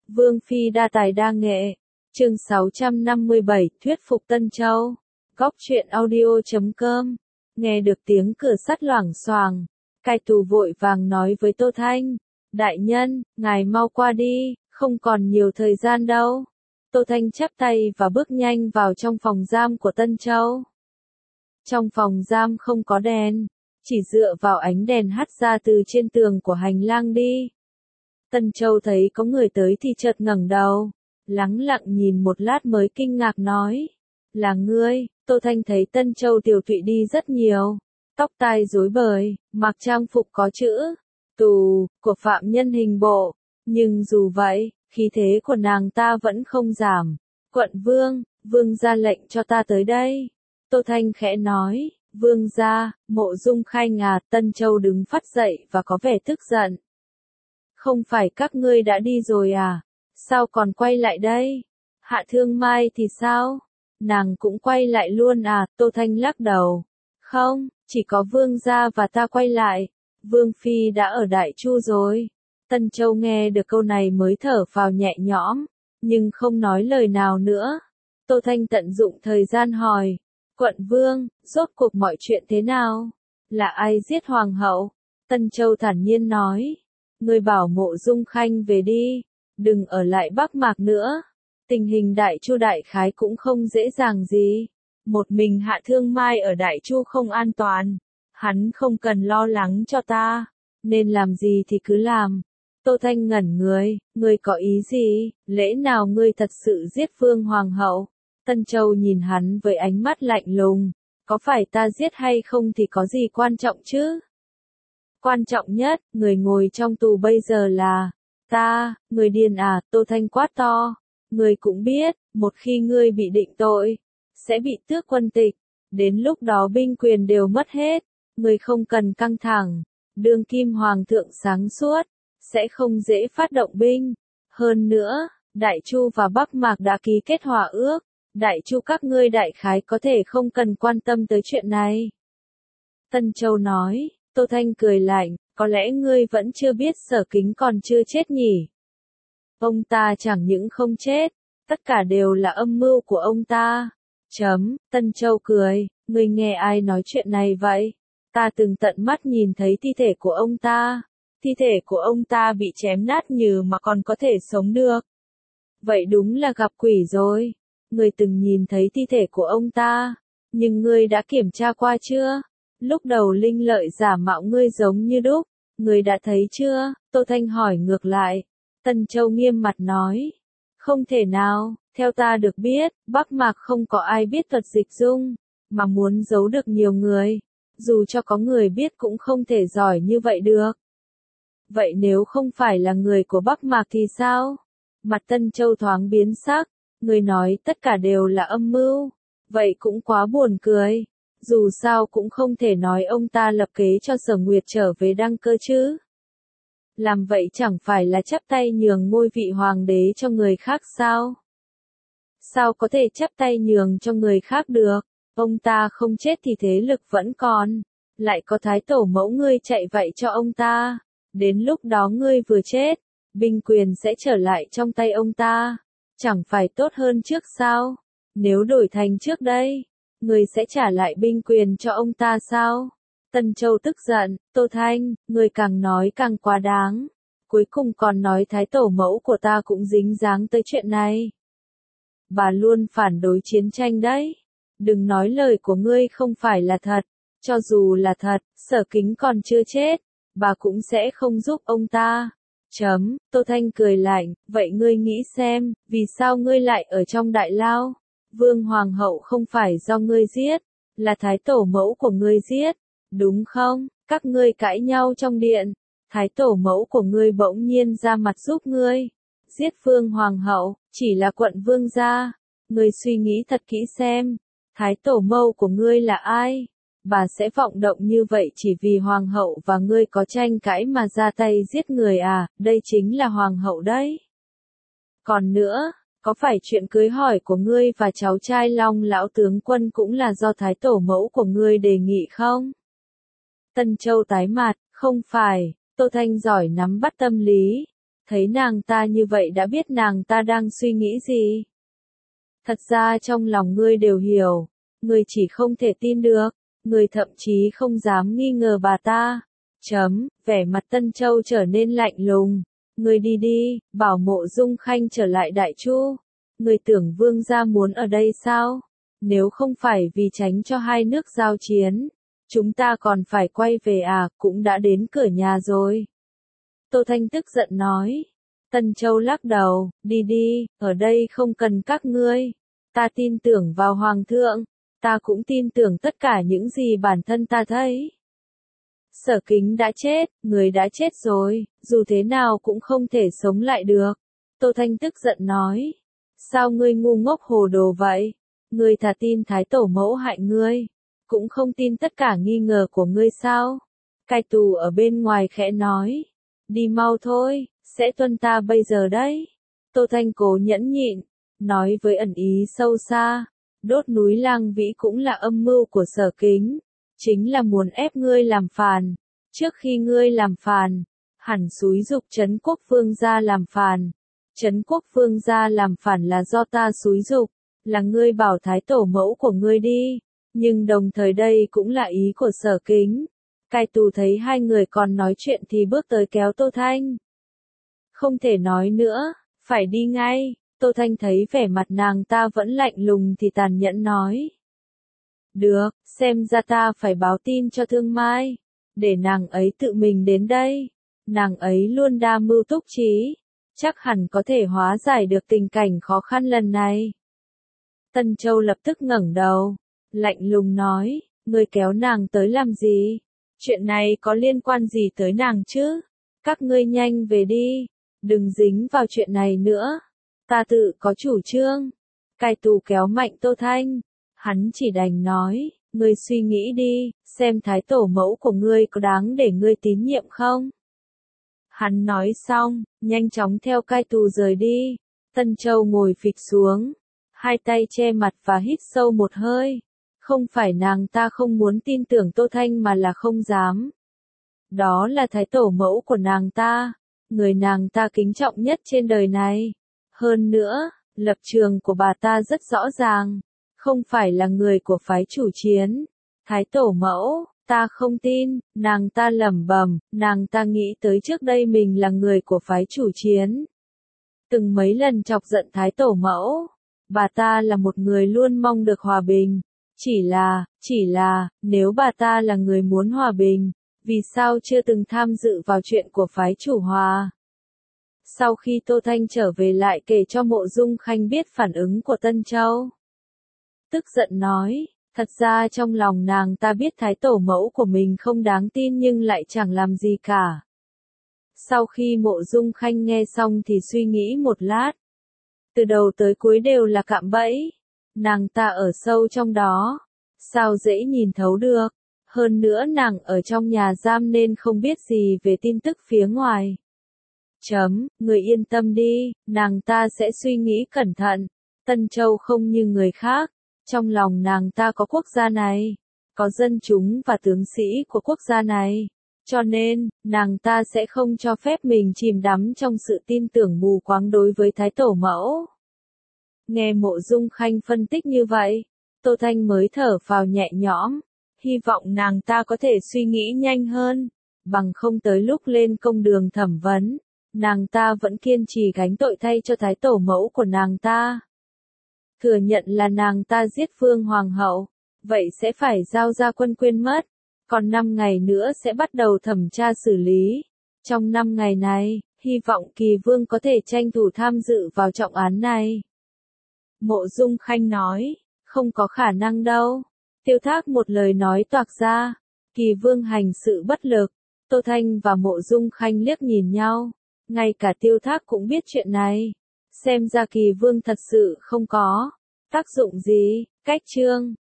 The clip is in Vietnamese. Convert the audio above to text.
Vương Phi đa tài đa nghệ. Chương 657, thuyết phục Tân Châu. Góc truyện audio.com. Nghe được tiếng cửa sắt loảng xoảng, cai tù vội vàng nói với Tô Thanh, đại nhân, ngài mau qua đi, không còn nhiều thời gian đâu. Tô Thanh chắp tay và bước nhanh vào trong phòng giam của Tân Châu. Trong phòng giam không có đèn, chỉ dựa vào ánh đèn hắt ra từ trên tường của hành lang đi. Tân Châu thấy có người tới thì chợt ngẩng đầu, lắng lặng nhìn một lát mới kinh ngạc nói, là ngươi. Tô Thanh thấy Tân Châu tiều tụy đi rất nhiều, tóc tai rối bời, mặc trang phục có chữ tù của phạm nhân hình bộ, nhưng dù vậy, khí thế của nàng ta vẫn không giảm. Quận vương, vương ra lệnh cho ta tới đây. Tô Thanh khẽ nói, vương ra, Mộ Dung Khanh à. Tân Châu đứng phắt dậy và có vẻ tức giận. Không phải các ngươi đã đi rồi à? Sao còn quay lại đây? Hạ Thương Mai thì sao? Nàng cũng quay lại luôn à? Tô Thanh lắc đầu. Không, chỉ có vương gia và ta quay lại. Vương Phi đã ở Đại Chu rồi. Tân Châu nghe được câu này mới thở phào nhẹ nhõm, nhưng không nói lời nào nữa. Tô Thanh tận dụng thời gian hỏi, quận vương, rốt cuộc mọi chuyện thế nào? Là ai giết hoàng hậu? Tân Châu thản nhiên nói, ngươi bảo Mộ Dung Khanh về đi, đừng ở lại Bắc Mạc nữa. Tình hình Đại Chu đại khái cũng không dễ dàng gì. Một mình Hạ Thương Mai ở Đại Chu không an toàn. Hắn không cần lo lắng cho ta, nên làm gì thì cứ làm. Tô Thanh ngẩn người, ngươi có ý gì? Lẽ nào ngươi thật sự giết Vương Hoàng hậu? Tân Châu nhìn hắn với ánh mắt lạnh lùng, có phải ta giết hay không thì có gì quan trọng chứ? Quan trọng nhất, người ngồi trong tù bây giờ là ta. Người điên à? Tô Thanh quát to. Ngươi cũng biết, một khi ngươi bị định tội, sẽ bị tước quân tịch, đến lúc đó binh quyền đều mất hết. Ngươi không cần căng thẳng, đương kim hoàng thượng sáng suốt, sẽ không dễ phát động binh. Hơn nữa, Đại Chu và Bắc Mạc đã ký kết hòa ước, Đại Chu các ngươi đại khái có thể không cần quan tâm tới chuyện này. Tân Châu nói. Tô Thanh cười lạnh, có lẽ ngươi vẫn chưa biết Sở Kính còn chưa chết nhỉ? Ông ta chẳng những không chết, tất cả đều là âm mưu của ông ta. Tân Châu cười, ngươi nghe ai nói chuyện này vậy? Ta từng tận mắt nhìn thấy thi thể của ông ta. Thi thể của ông ta bị chém nát nhừ mà còn có thể sống được. Vậy đúng là gặp quỷ rồi. Ngươi từng nhìn thấy thi thể của ông ta, nhưng ngươi đã kiểm tra qua chưa? Lúc đầu Linh Lợi giả mạo ngươi giống như đúc, ngươi đã thấy chưa? Tô Thanh hỏi ngược lại. Tân Châu nghiêm mặt nói, không thể nào, theo ta được biết, Bắc Mạc không có ai biết thuật dịch dung, mà muốn giấu được nhiều người, dù cho có người biết cũng không thể giỏi như vậy được. Vậy nếu không phải là người của Bắc Mạc thì sao? Mặt Tân Châu thoáng biến sắc, người nói tất cả đều là âm mưu, vậy cũng quá buồn cười. Dù sao cũng không thể nói ông ta lập kế cho Sở Nguyệt trở về đăng cơ chứ. Làm vậy chẳng phải là chắp tay nhường ngôi vị hoàng đế cho người khác sao? Sao có thể chắp tay nhường cho người khác được? Ông ta không chết thì thế lực vẫn còn. Lại có thái tổ mẫu ngươi chạy vậy cho ông ta. Đến lúc đó ngươi vừa chết, binh quyền sẽ trở lại trong tay ông ta. Chẳng phải tốt hơn trước sao? Nếu đổi thành trước đây, ngươi sẽ trả lại binh quyền cho ông ta sao? Tân Châu tức giận, Tô Thanh, ngươi càng nói càng quá đáng. Cuối cùng còn nói thái tổ mẫu của ta cũng dính dáng tới chuyện này. Bà luôn phản đối chiến tranh đấy. Đừng nói lời của ngươi không phải là thật. Cho dù là thật, Sở Kính còn chưa chết, bà cũng sẽ không giúp ông ta. Tô Thanh cười lạnh, vậy ngươi nghĩ xem, vì sao ngươi lại ở trong đại lao? Vương Hoàng hậu không phải do ngươi giết, là thái tổ mẫu của ngươi giết, đúng không? Các ngươi cãi nhau trong điện, thái tổ mẫu của ngươi bỗng nhiên ra mặt giúp ngươi. Giết Vương Hoàng hậu, chỉ là quận vương gia. Ngươi suy nghĩ thật kỹ xem, thái tổ mẫu của ngươi là ai? Bà sẽ vọng động như vậy chỉ vì Hoàng hậu và ngươi có tranh cãi mà ra tay giết người à? Đây chính là Hoàng hậu đấy. Còn nữa, có phải chuyện cưới hỏi của ngươi và cháu trai Long lão tướng quân cũng là do thái tổ mẫu của ngươi đề nghị không? Tân Châu tái mặt, không phải. Tô Thanh giỏi nắm bắt tâm lý, thấy nàng ta như vậy đã biết nàng ta đang suy nghĩ gì. Thật ra trong lòng ngươi đều hiểu, ngươi chỉ không thể tin được, ngươi thậm chí không dám nghi ngờ bà ta. Vẻ mặt Tân Châu trở nên lạnh lùng. Ngươi đi đi, bảo Mộ Dung Khanh trở lại Đại Chu. Ngươi tưởng vương gia muốn ở đây sao? Nếu không phải vì tránh cho hai nước giao chiến, chúng ta còn phải quay về à, cũng đã đến cửa nhà rồi. Tô Thanh tức giận nói. Tân Châu lắc đầu, đi đi, ở đây không cần các ngươi. Ta tin tưởng vào Hoàng thượng, ta cũng tin tưởng tất cả những gì bản thân ta thấy. Sở Kính đã chết, người đã chết rồi, dù thế nào cũng không thể sống lại được. Tô Thanh tức giận nói. Sao ngươi ngu ngốc hồ đồ vậy? Ngươi thà tin Thái Tổ mẫu hại ngươi, cũng không tin tất cả nghi ngờ của ngươi sao? Cai tù ở bên ngoài khẽ nói. Đi mau thôi, sẽ tuân ta bây giờ đấy. Tô Thanh cố nhẫn nhịn, nói với ẩn ý sâu xa. Đốt núi Lang Vĩ cũng là âm mưu của Sở Kính, chính là muốn ép ngươi làm phản. Trước khi ngươi làm phản, hẳn xúi giục Trấn Quốc Vương gia làm phản. Trấn Quốc Vương gia làm phản là do ta xúi giục, là ngươi bảo Thái Tổ mẫu của ngươi đi, nhưng đồng thời đây cũng là ý của Sở Kính. Cai tù thấy hai người còn nói chuyện thì bước tới kéo Tô Thanh. Không thể nói nữa, phải đi ngay. Tô Thanh thấy vẻ mặt nàng ta vẫn lạnh lùng thì tàn nhẫn nói. Được, xem ra ta phải báo tin cho Thương Mai, để nàng ấy tự mình đến đây. Nàng ấy luôn đa mưu túc trí, chắc hẳn có thể hóa giải được tình cảnh khó khăn lần này. Tân Châu lập tức ngẩng đầu, lạnh lùng nói, ngươi kéo nàng tới làm gì? Chuyện này có liên quan gì tới nàng chứ? Các ngươi nhanh về đi, đừng dính vào chuyện này nữa. Ta tự có chủ trương. Cai tù kéo mạnh Tô Thanh. Hắn chỉ đành nói, ngươi suy nghĩ đi, xem Thái Tổ mẫu của ngươi có đáng để ngươi tín nhiệm không? Hắn nói xong, nhanh chóng theo cai tù rời đi. Tân Châu ngồi phịch xuống, hai tay che mặt và hít sâu một hơi. Không phải nàng ta không muốn tin tưởng Tô Thanh mà là không dám. Đó là Thái Tổ mẫu của nàng ta, người nàng ta kính trọng nhất trên đời này. Hơn nữa, lập trường của bà ta rất rõ ràng, không phải là người của phái chủ chiến. Thái Tổ mẫu, ta không tin, nàng ta lẩm bẩm, nàng ta nghĩ tới trước đây mình là người của phái chủ chiến. Từng mấy lần chọc giận Thái Tổ mẫu, bà ta là một người luôn mong được hòa bình. Chỉ là, nếu bà ta là người muốn hòa bình, vì sao chưa từng tham dự vào chuyện của phái chủ hòa? Sau khi Tô Thanh trở về lại kể cho Mộ Dung Khanh biết phản ứng của Tân Châu. Tức giận nói, thật ra trong lòng nàng ta biết Thái Tổ mẫu của mình không đáng tin nhưng lại chẳng làm gì cả. Sau khi Mộ Dung Khanh nghe xong thì suy nghĩ một lát. Từ đầu tới cuối đều là cạm bẫy. Nàng ta ở sâu trong đó. Sao dễ nhìn thấu được. Hơn nữa nàng ở trong nhà giam nên không biết gì về tin tức phía ngoài. Người yên tâm đi, nàng ta sẽ suy nghĩ cẩn thận. Tân Châu không như người khác. Trong lòng nàng ta có quốc gia này, có dân chúng và tướng sĩ của quốc gia này. Cho nên, nàng ta sẽ không cho phép mình chìm đắm trong sự tin tưởng mù quáng đối với Thái Tổ mẫu. Nghe Mộ Dung Khanh phân tích như vậy, Tô Thanh mới thở phào nhẹ nhõm, hy vọng nàng ta có thể suy nghĩ nhanh hơn, bằng không tới lúc lên công đường thẩm vấn, nàng ta vẫn kiên trì gánh tội thay cho Thái Tổ mẫu của nàng ta. Thừa nhận là nàng ta giết Vương Hoàng hậu, vậy sẽ phải giao ra Quân Quyên mất, còn 5 ngày nữa sẽ bắt đầu thẩm tra xử lý. Trong 5 ngày này, hy vọng Kỳ Vương có thể tranh thủ tham dự vào trọng án này. Mộ Dung Khanh nói, không có khả năng đâu. Tiêu Thác một lời nói toạc ra, Kỳ Vương hành sự bất lực. Tô Thanh và Mộ Dung Khanh liếc nhìn nhau, ngay cả Tiêu Thác cũng biết chuyện này. Xem ra Kỳ Vương thật sự không có tác dụng gì. Cách chương